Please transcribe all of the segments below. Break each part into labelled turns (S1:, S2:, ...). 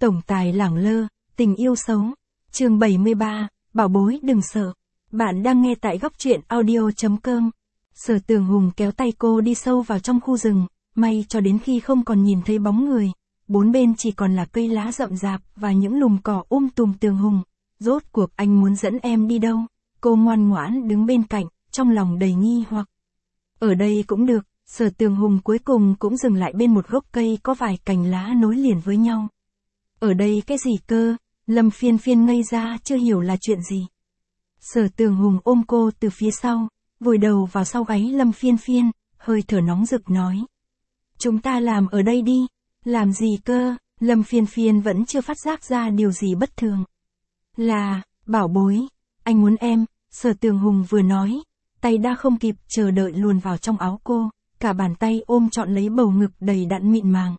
S1: Tổng tài lẳng lơ, tình yêu xấu. Chương 73, bảo bối đừng sợ. Bạn đang nghe tại góc truyện audio.com. Sở Tường Hùng kéo tay cô đi sâu vào trong khu rừng, may cho đến khi không còn nhìn thấy bóng người, bốn bên chỉ còn là cây lá rậm rạp và những lùm cỏ tùm. Tường Hùng, rốt cuộc anh muốn dẫn em đi đâu? Cô ngoan ngoãn đứng bên cạnh, trong lòng đầy nghi hoặc. Ở đây cũng được. Sở Tường Hùng cuối cùng cũng dừng lại bên một gốc cây có vài cành lá nối liền với nhau. Ở đây cái gì cơ? Lâm Phiên Phiên ngây ra chưa hiểu là chuyện gì. Sở Tường Hùng ôm cô từ phía sau, vùi đầu vào sau gáy Lâm Phiên Phiên, hơi thở nóng rực nói. Chúng ta làm ở đây đi. Làm gì cơ? Lâm Phiên Phiên vẫn chưa phát giác ra điều gì bất thường. Là, bảo bối, anh muốn em, Sở Tường Hùng vừa nói, tay đã không kịp chờ đợi luồn vào trong áo cô, cả bàn tay ôm trọn lấy bầu ngực đầy đặn mịn màng.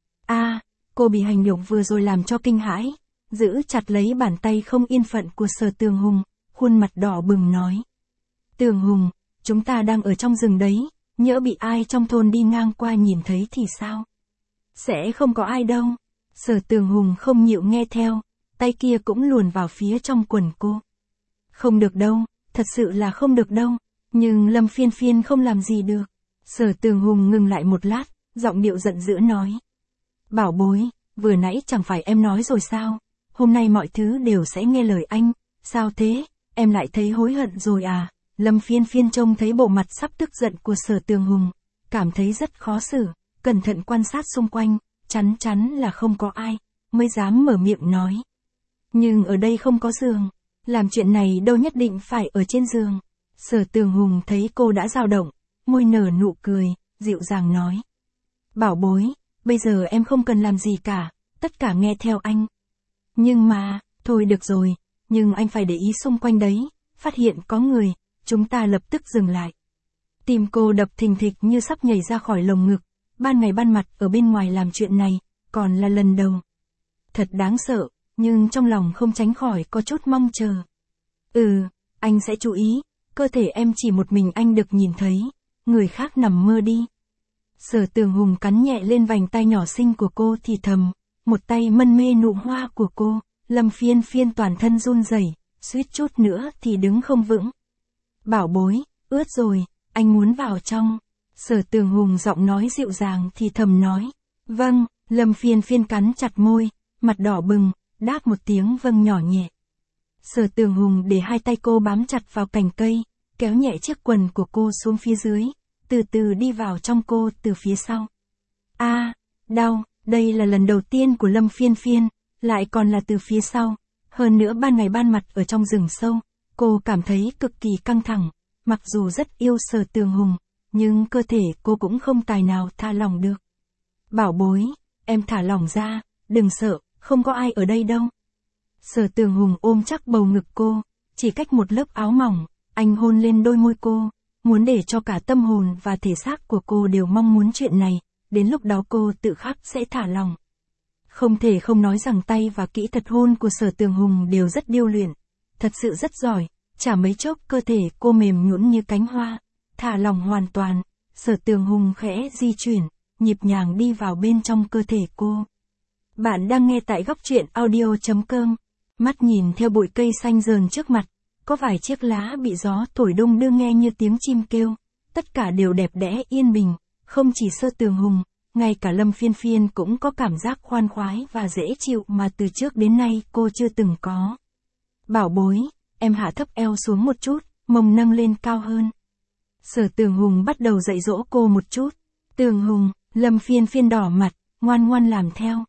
S1: Cô bị hành động vừa rồi làm cho kinh hãi, giữ chặt lấy bàn tay không yên phận của Sở Tường Hùng, khuôn mặt đỏ bừng nói. Tường Hùng, chúng ta đang ở trong rừng đấy, nhỡ bị ai trong thôn đi ngang qua nhìn thấy thì sao? Sẽ không có ai đâu. Sở Tường Hùng không chịu nghe theo, tay kia cũng luồn vào phía trong quần cô. Không được đâu, thật sự là không được đâu, nhưng Lâm Phiên Phiên không làm gì được. Sở Tường Hùng ngừng lại một lát, giọng điệu giận dữ nói. Bảo bối, vừa nãy chẳng phải em nói rồi sao, hôm nay mọi thứ đều sẽ nghe lời anh, sao thế, em lại thấy hối hận rồi à? Lâm Phiên Phiên trông thấy bộ mặt sắp tức giận của Sở Tường Hùng, cảm thấy rất khó xử, cẩn thận quan sát xung quanh, chắn là không có ai, mới dám mở miệng nói. Nhưng ở đây không có giường, làm chuyện này đâu nhất định phải ở trên giường. Sở Tường Hùng thấy cô đã dao động, môi nở nụ cười, dịu dàng nói. Bảo bối, bây giờ em không cần làm gì cả, tất cả nghe theo anh. Nhưng mà, thôi được rồi, nhưng anh phải để ý xung quanh đấy, phát hiện có người, chúng ta lập tức dừng lại. Tim cô đập thình thịch như sắp nhảy ra khỏi lồng ngực, ban ngày ban mặt ở bên ngoài làm chuyện này, còn là lần đầu. Thật đáng sợ, nhưng trong lòng không tránh khỏi có chút mong chờ. Anh sẽ chú ý, cơ thể em chỉ một mình anh được nhìn thấy, người khác nằm mơ đi. Sở Tường Hùng cắn nhẹ lên vành tay nhỏ xinh của cô thì thầm, một tay mân mê nụ hoa của cô, Lâm Phiên Phiên toàn thân run rẩy, suýt chút nữa thì đứng không vững. Bảo bối, ướt rồi, anh muốn vào trong. Sở Tường Hùng giọng nói dịu dàng thì thầm nói. Vâng, Lâm Phiên Phiên cắn chặt môi, mặt đỏ bừng, đáp một tiếng vâng nhỏ nhẹ. Sở Tường Hùng để hai tay cô bám chặt vào cành cây, kéo nhẹ chiếc quần của cô xuống phía dưới, từ từ đi vào trong cô từ phía sau. Đau, đây là lần đầu tiên của Lâm Phiên Phiên, lại còn là từ phía sau, hơn nữa ban ngày ban mặt ở trong rừng sâu, cô cảm thấy cực kỳ căng thẳng, mặc dù rất yêu Sở Tường Hùng, nhưng cơ thể cô cũng không tài nào tha lỏng được. Bảo bối, em thả lỏng ra, đừng sợ, không có ai ở đây đâu. Sở Tường Hùng ôm chắc bầu ngực cô, chỉ cách một lớp áo mỏng, anh hôn lên đôi môi cô, muốn để cho cả tâm hồn và thể xác của cô đều mong muốn chuyện này, đến lúc đó cô tự khắc sẽ thả lòng. Không thể không nói rằng tay và kỹ thuật hôn của Sở Tường Hùng đều rất điêu luyện, thật sự rất giỏi, chả mấy chốc cơ thể cô mềm nhũn như cánh hoa, thả lòng hoàn toàn, Sở Tường Hùng khẽ di chuyển, nhịp nhàng đi vào bên trong cơ thể cô. Bạn đang nghe tại góc truyện audio.com. Mắt nhìn theo bụi cây xanh rờn trước mặt, có vài chiếc lá bị gió thổi đung đưa nghe như tiếng chim kêu, tất cả đều đẹp đẽ yên bình, không chỉ Sở Tường Hùng, ngay cả Lâm Phiên Phiên cũng có cảm giác khoan khoái và dễ chịu mà từ trước đến nay cô chưa từng có. Bảo bối, em hạ thấp eo xuống một chút, mông nâng lên cao hơn. Sở Tường Hùng bắt đầu dạy dỗ cô một chút. Tường Hùng, Lâm Phiên Phiên đỏ mặt, ngoan ngoan làm theo.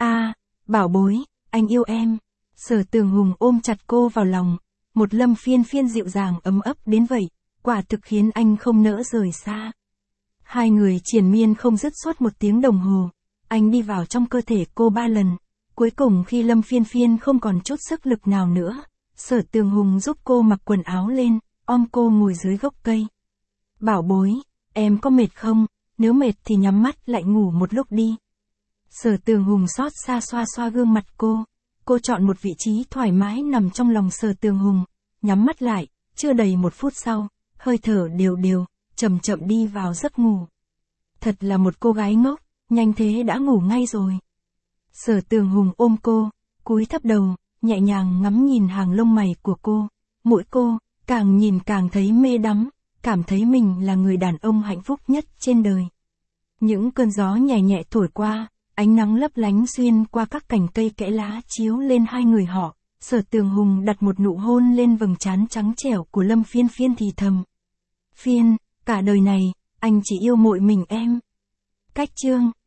S1: Bảo bối, anh yêu em. Sở Tường Hùng ôm chặt cô vào lòng, một Lâm Phiên Phiên dịu dàng ấm ấp đến vậy, quả thực khiến anh không nỡ rời xa. Hai người triền miên không dứt suốt 1 tiếng đồng hồ, anh đi vào trong cơ thể cô 3 lần, cuối cùng khi Lâm Phiên Phiên không còn chút sức lực nào nữa, Sở Tường Hùng giúp cô mặc quần áo lên, ôm cô ngồi dưới gốc cây. Bảo bối, em có mệt không? Nếu mệt thì nhắm mắt lại ngủ một lúc đi. Sở Tường Hùng xót xa xoa xoa gương mặt cô chọn một vị trí thoải mái nằm trong lòng Sở Tường Hùng, nhắm mắt lại, chưa đầy 1 phút sau, hơi thở đều đều, chậm chậm đi vào giấc ngủ. Thật là một cô gái ngốc, nhanh thế đã ngủ ngay rồi. Sở Tường Hùng ôm cô, cúi thấp đầu, nhẹ nhàng ngắm nhìn hàng lông mày của cô. Mũi cô, càng nhìn càng thấy mê đắm, cảm thấy mình là người đàn ông hạnh phúc nhất trên đời. Những cơn gió nhẹ nhẹ thổi qua, ánh nắng lấp lánh xuyên qua các cành cây kẽ lá chiếu lên hai người họ. Sở Tường Hùng đặt một nụ hôn lên vầng trán trắng trẻo của Lâm Phiên Phiên thì thầm. Phiên, cả đời này, anh chỉ yêu mỗi mình em. Cách chương